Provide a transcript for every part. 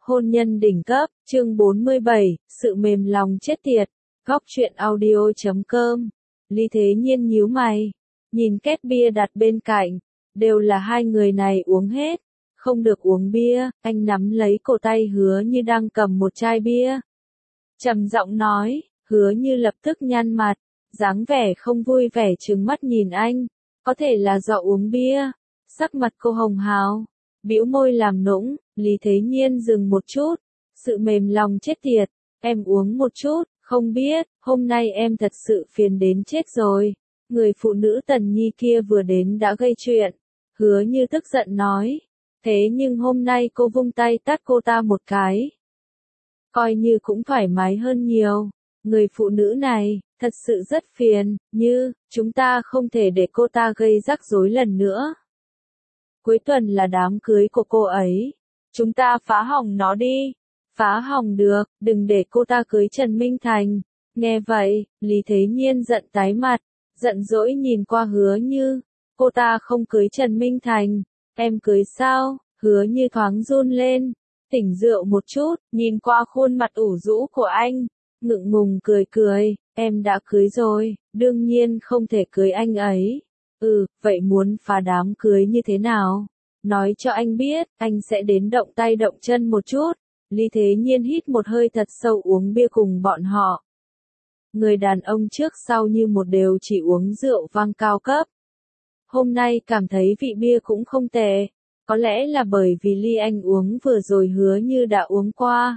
Hôn nhân đỉnh cấp, chương 47, sự mềm lòng chết tiệt. Góc truyện audio.com. Lý Thế Nhiên nhíu mày, nhìn két bia đặt bên cạnh, đều là hai người này uống hết, không được uống bia, anh nắm lấy cổ tay Hứa Như đang cầm một chai bia. Trầm giọng nói, Hứa Như lập tức nhăn mặt, dáng vẻ không vui vẻ trừng mắt nhìn anh, có thể là do uống bia. Sắc mặt cô hồng hào, bĩu môi làm nũng. Lý Thế Nhiên dừng một chút, sự mềm lòng chết tiệt, em uống một chút, không biết, hôm nay em thật sự phiền đến chết rồi. Người phụ nữ Tần Nhi kia vừa đến đã gây chuyện, Hứa Như tức giận nói, thế nhưng hôm nay cô vung tay tát cô ta một cái. Coi như cũng thoải mái hơn nhiều, người phụ nữ này, thật sự rất phiền, Như, chúng ta không thể để cô ta gây rắc rối lần nữa. Cuối tuần là đám cưới của cô ấy. Chúng ta phá hỏng nó đi. Phá hỏng được, đừng để cô ta cưới Trần Minh Thành. Nghe vậy, Lý Thế Nhiên giận tái mặt, giận dỗi nhìn qua Hứa Như. Cô ta không cưới Trần Minh Thành, em cưới sao? Hứa Như thoáng run lên, tỉnh rượu một chút, nhìn qua khuôn mặt ủ rũ của anh, ngượng ngùng cười cười, em đã cưới rồi, đương nhiên không thể cưới anh ấy. Vậy muốn phá đám cưới như thế nào? Nói cho anh biết, anh sẽ đến động tay động chân một chút. Lý Thế Nhiên hít một hơi thật sâu uống bia cùng bọn họ. Người đàn ông trước sau như một đều chỉ uống rượu vang cao cấp. Hôm nay cảm thấy vị bia cũng không tệ. Có lẽ là bởi vì ly anh uống vừa rồi Hứa Như đã uống qua.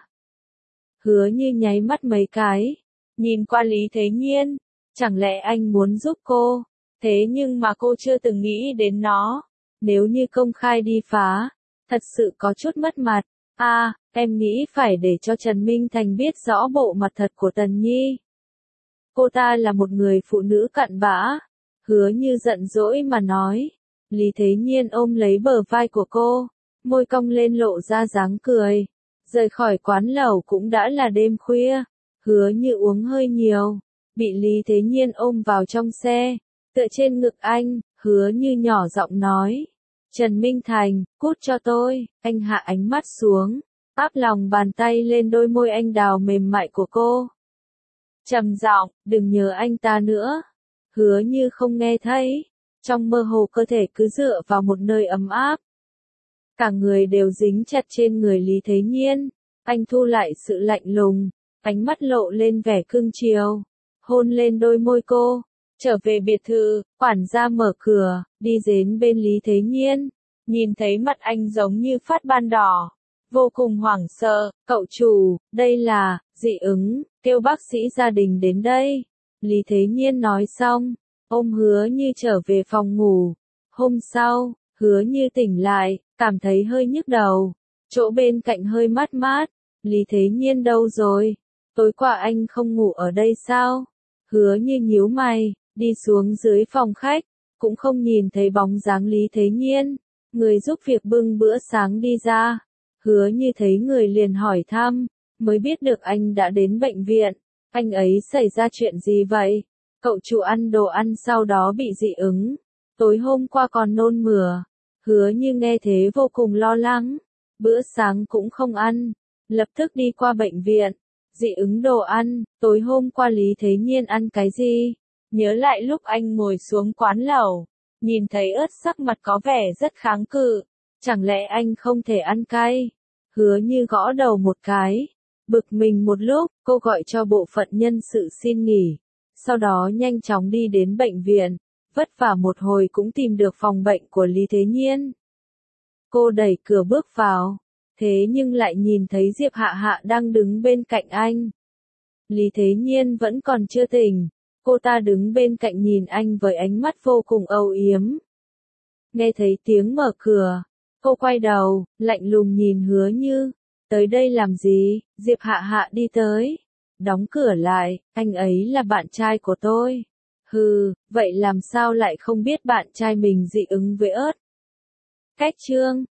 Hứa Như nháy mắt mấy cái, nhìn qua Lý Thế Nhiên. Chẳng lẽ anh muốn giúp cô? Thế nhưng mà cô chưa từng nghĩ đến nó. Nếu như công khai đi phá, thật sự có chút mất mặt. Em nghĩ phải để cho Trần Minh Thành biết rõ bộ mặt thật của Tần Nhi. Cô ta là một người phụ nữ cặn bã. Hứa Như giận dỗi mà nói. Lý Thế Nhiên ôm lấy bờ vai của cô, môi cong lên lộ ra dáng cười. Rời khỏi quán lẩu cũng đã là đêm khuya. Hứa Như uống hơi nhiều, bị Lý Thế Nhiên ôm vào trong xe, tựa trên ngực anh, Hứa Như nhỏ giọng nói. Trần Minh Thành, cút cho tôi. Anh hạ ánh mắt xuống, áp lòng bàn tay lên đôi môi anh đào mềm mại của cô. Trầm giọng, đừng nhớ anh ta nữa. Hứa Như không nghe thấy, trong mơ hồ cơ thể cứ dựa vào một nơi ấm áp. Cả người đều dính chặt trên người Lý Thế Nhiên. Anh thu lại sự lạnh lùng, ánh mắt lộ lên vẻ cưng chiều, hôn lên đôi môi cô. Trở về biệt thự, quản gia mở cửa, đi đến bên Lý Thế Nhiên, nhìn thấy mặt anh giống như phát ban đỏ, vô cùng hoảng sợ. Cậu chủ, đây là dị ứng, kêu bác sĩ gia đình đến đây. Lý Thế Nhiên nói xong, ôm Hứa Như trở về phòng ngủ. Hôm sau, Hứa Như tỉnh lại, cảm thấy hơi nhức đầu, chỗ bên cạnh hơi mát mát. Lý Thế Nhiên đâu rồi? Tối qua anh không ngủ ở đây sao? Hứa Như nhíu mày, đi xuống dưới phòng khách, cũng không nhìn thấy bóng dáng Lý Thế Nhiên. Người giúp việc bưng bữa sáng đi ra. Hứa Như thấy người liền hỏi thăm, mới biết được anh đã đến bệnh viện. Anh ấy xảy ra chuyện gì vậy? Cậu chủ ăn đồ ăn sau đó bị dị ứng. Tối hôm qua còn nôn mửa. Hứa Như nghe thế vô cùng lo lắng. Bữa sáng cũng không ăn. Lập tức đi qua bệnh viện. Dị ứng đồ ăn, tối hôm qua Lý Thế Nhiên ăn cái gì? Nhớ lại lúc anh ngồi xuống quán lẩu, nhìn thấy ớt sắc mặt có vẻ rất kháng cự. Chẳng lẽ anh không thể ăn cay? Hứa Như gõ đầu một cái. Bực mình một lúc, cô gọi cho bộ phận nhân sự xin nghỉ. Sau đó nhanh chóng đi đến bệnh viện. Vất vả một hồi cũng tìm được phòng bệnh của Lý Thế Nhiên. Cô đẩy cửa bước vào. Thế nhưng lại nhìn thấy Diệp Hạ Hạ đang đứng bên cạnh anh. Lý Thế Nhiên vẫn còn chưa tỉnh. Cô ta đứng bên cạnh nhìn anh với ánh mắt vô cùng âu yếm. Nghe thấy tiếng mở cửa, cô quay đầu, lạnh lùng nhìn Hứa Như. Tới đây làm gì? Diệp Hạ Hạ đi tới. Đóng cửa lại, anh ấy là bạn trai của tôi. Vậy làm sao lại không biết bạn trai mình dị ứng với ớt? Cách chương